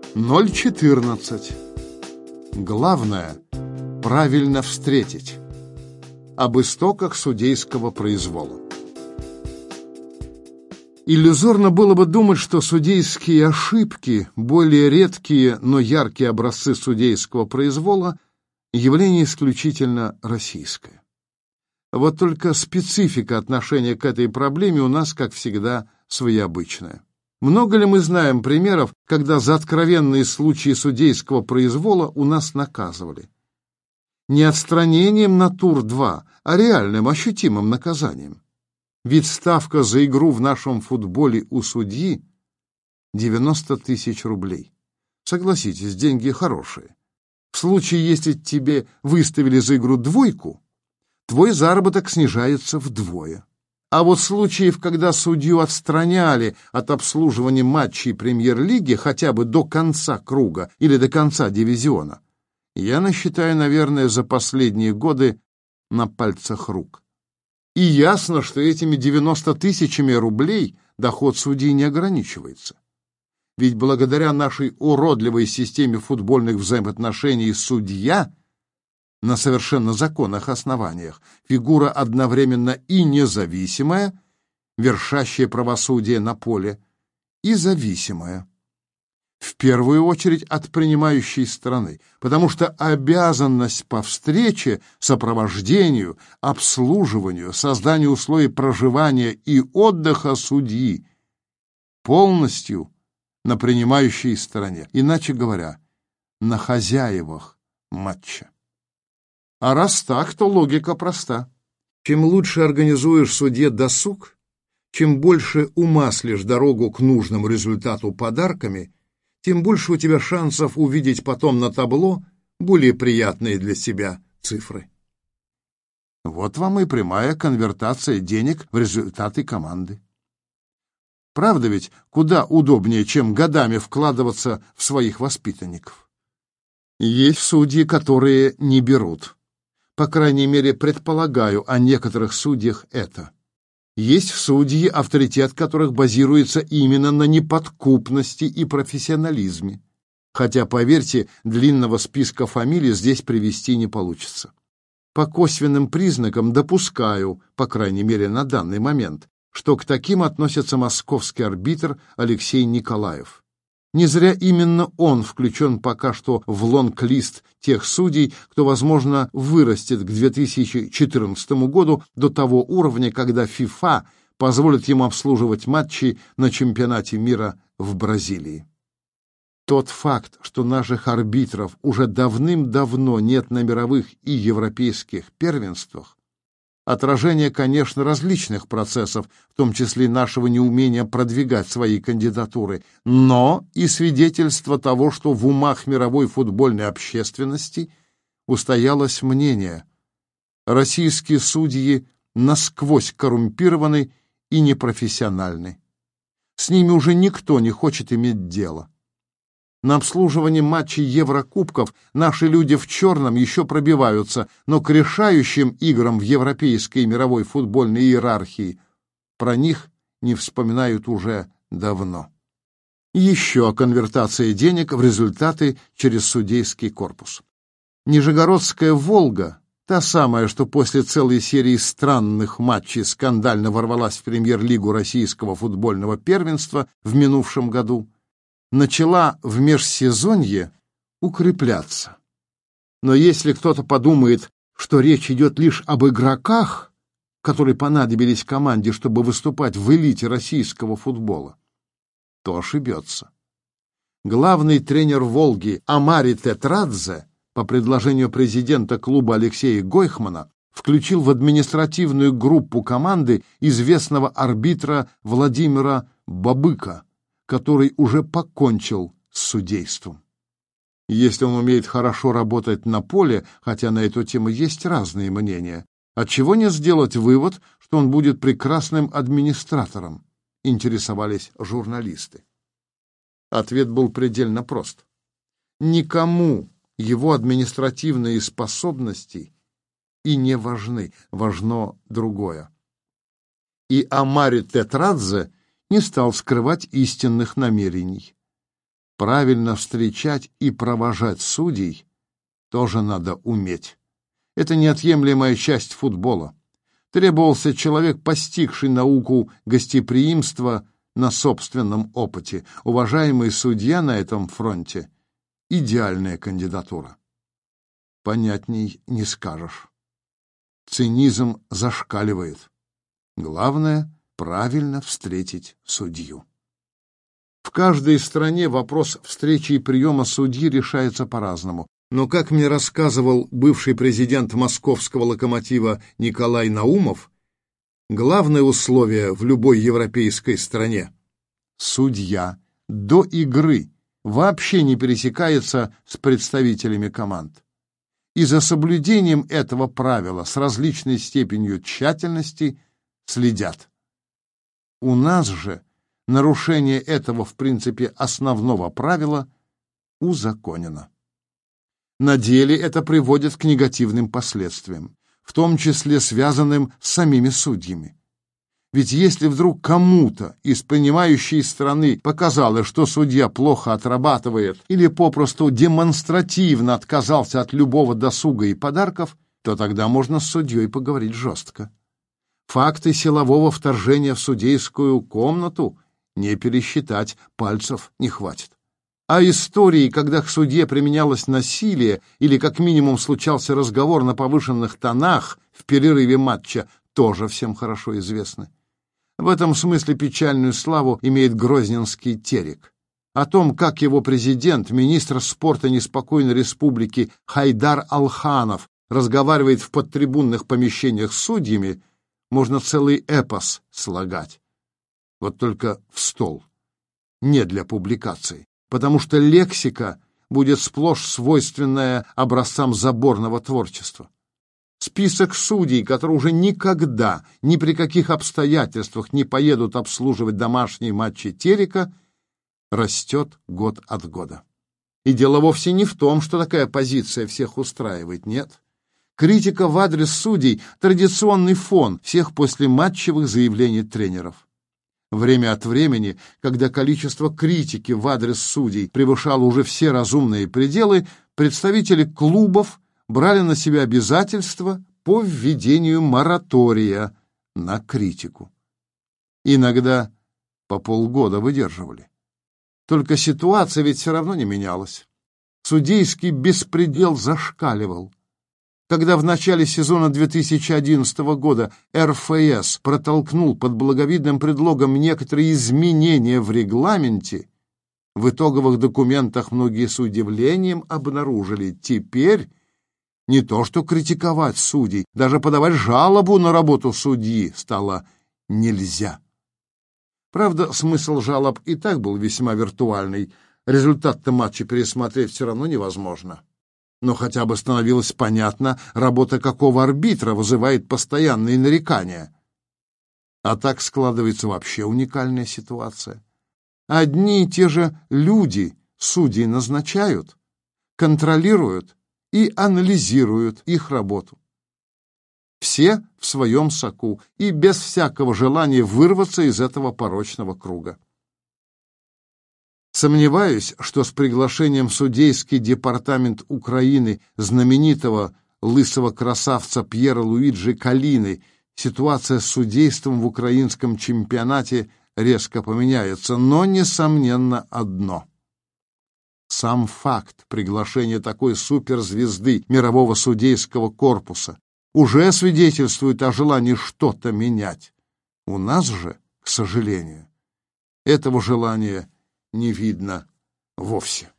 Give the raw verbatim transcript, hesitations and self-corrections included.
ноль четырнадцать. Главное – правильно встретить. Об истоках судейского произвола. Иллюзорно было бы думать, что судейские ошибки, более редкие, но яркие образцы судейского произвола, явление исключительно российское. Вот только специфика отношения к этой проблеме у нас, как всегда, своеобычная. Много ли мы знаем примеров, когда за откровенные случаи судейского произвола у нас наказывали? Не отстранением на тур два, а реальным, ощутимым наказанием. Ведь ставка за игру в нашем футболе у судьи — девяносто тысяч рублей. Согласитесь, деньги хорошие. В случае, если тебе выставили за игру двойку, твой заработок снижается вдвое. А вот случаев, когда судью отстраняли от обслуживания матчей премьер-лиги хотя бы до конца круга или до конца дивизиона, я насчитаю, наверное, за последние годы на пальцах рук. И ясно, что этими девяноста тысячами рублей доход судьи не ограничивается. Ведь благодаря нашей уродливой системе футбольных взаимоотношений судья на совершенно законных основаниях фигура одновременно и независимая, вершащая правосудие на поле, и зависимая. В первую очередь от принимающей стороны, потому что обязанность по встрече, сопровождению, обслуживанию, созданию условий проживания и отдыха судьи полностью на принимающей стороне, иначе говоря, на хозяевах матча. А раз так, то логика проста. Чем лучше организуешь судье досуг, чем больше умаслишь дорогу к нужному результату подарками, тем больше у тебя шансов увидеть потом на табло более приятные для себя цифры. Вот вам и прямая конвертация денег в результаты команды. Правда ведь куда удобнее, чем годами вкладываться в своих воспитанников? Есть судьи, которые не берут. По крайней мере, предполагаю о некоторых судьях это. Есть судьи, авторитет которых базируется именно на неподкупности и профессионализме. Хотя, поверьте, длинного списка фамилий здесь привести не получится. По косвенным признакам допускаю, по крайней мере на данный момент, что к таким относится московский арбитр Алексей Николаев. Не зря именно он включен пока что в лонг-лист тех судей, кто, возможно, вырастет к две тысячи четырнадцатому году до того уровня, когда ФИФА позволит ему обслуживать матчи на чемпионате мира в Бразилии. Тот факт, что наших арбитров уже давным-давно нет на мировых и европейских первенствах, отражение, конечно, различных процессов, в том числе нашего неумения продвигать свои кандидатуры, но и свидетельство того, что в умах мировой футбольной общественности устоялось мнение: российские судьи насквозь коррумпированы и непрофессиональны. С ними уже никто не хочет иметь дело. На обслуживание матчей Еврокубков наши люди в черном еще пробиваются, но к решающим играм в европейской и мировой футбольной иерархии про них не вспоминают уже давно. Еще о конвертации денег в результаты через судейский корпус. Нижегородская «Волга», та самая, что после целой серии странных матчей скандально ворвалась в премьер-лигу российского футбольного первенства в минувшем году, начала в межсезонье укрепляться. Но если кто-то подумает, что речь идет лишь об игроках, которые понадобились команде, чтобы выступать в элите российского футбола, то ошибется. Главный тренер «Волги» Амари Тетрадзе по предложению президента клуба Алексея Гойхмана включил в административную группу команды известного арбитра Владимира Бабыка, который уже покончил с судейством. Если он умеет хорошо работать на поле, хотя на эту тему есть разные мнения, отчего не сделать вывод, что он будет прекрасным администратором, интересовались журналисты. Ответ был предельно прост. Никому его административные способности и не важны, важно другое. И Амари Тетрадзе не стал скрывать истинных намерений. правильно встречать и провожать судей тоже надо уметь. Это неотъемлемая часть футбола. Требовался человек, постигший науку гостеприимства на собственном опыте. Уважаемый судья на этом фронте — идеальная кандидатура. Понятней не скажешь. Цинизм зашкаливает. Главное — правильно встретить судью. В каждой стране вопрос встречи и приема судьи решается по-разному. Но, как мне рассказывал бывший президент московского «Локомотива» Николай Наумов, главное условие в любой европейской стране — судья до игры вообще не пересекается с представителями команд. И за соблюдением этого правила с различной степенью тщательности следят. У нас же нарушение этого, в принципе, основного правила узаконено. На деле это приводит к негативным последствиям, в том числе связанным с самими судьями. Ведь если вдруг кому-то из принимающей страны показалось, что судья плохо отрабатывает или попросту демонстративно отказался от любого досуга и подарков, то тогда можно с судьей поговорить жестко. Факты силового вторжения в судейскую комнату не пересчитать, пальцев не хватит. А истории, когда к судье применялось насилие или как минимум случался разговор на повышенных тонах в перерыве матча, тоже всем хорошо известны. В этом смысле печальную славу имеет грозненский Терек. О том, как его президент, министр спорта неспокойной республики Хайдар Алханов разговаривает в подтрибунных помещениях с судьями, можно целый эпос слагать. Вот только в стол. Не для публикации. Потому что лексика будет сплошь свойственная образцам заборного творчества. Список судей, которые уже никогда, ни при каких обстоятельствах не поедут обслуживать домашние матчи Терека, растет год от года. И дело вовсе не в том, что такая позиция всех устраивает, нет. Критика в адрес судей – традиционный фон всех послематчевых заявлений тренеров. Время от времени, когда количество критики в адрес судей превышало уже все разумные пределы, представители клубов брали на себя обязательства по введению моратория на критику. Иногда по полгода выдерживали. Только ситуация ведь все равно не менялась. Судейский беспредел зашкаливал. Когда в начале сезона две тысячи одиннадцатого года эр эф эс протолкнул под благовидным предлогом некоторые изменения в регламенте, в итоговых документах многие с удивлением обнаружили: теперь не то что критиковать судей, даже подавать жалобу на работу судьи стало нельзя. Правда, смысл жалоб и так был весьма виртуальный, результат-то матча пересмотреть все равно невозможно. Но хотя бы становилось понятно, работа какого арбитра вызывает постоянные нарекания. А так складывается вообще уникальная ситуация. Одни и те же люди судей назначают, контролируют и анализируют их работу. Все в своем соку и без всякого желания вырваться из этого порочного круга. Сомневаюсь, что с приглашением в судейский департамент Украины знаменитого лысого красавца Пьера Луиджи Калины ситуация с судейством в украинском чемпионате резко поменяется, но, несомненно, одно. Сам факт приглашения такой суперзвезды мирового судейского корпуса уже свидетельствует о желании что-то менять. У нас же, к сожалению, этого желания не видно вовсе.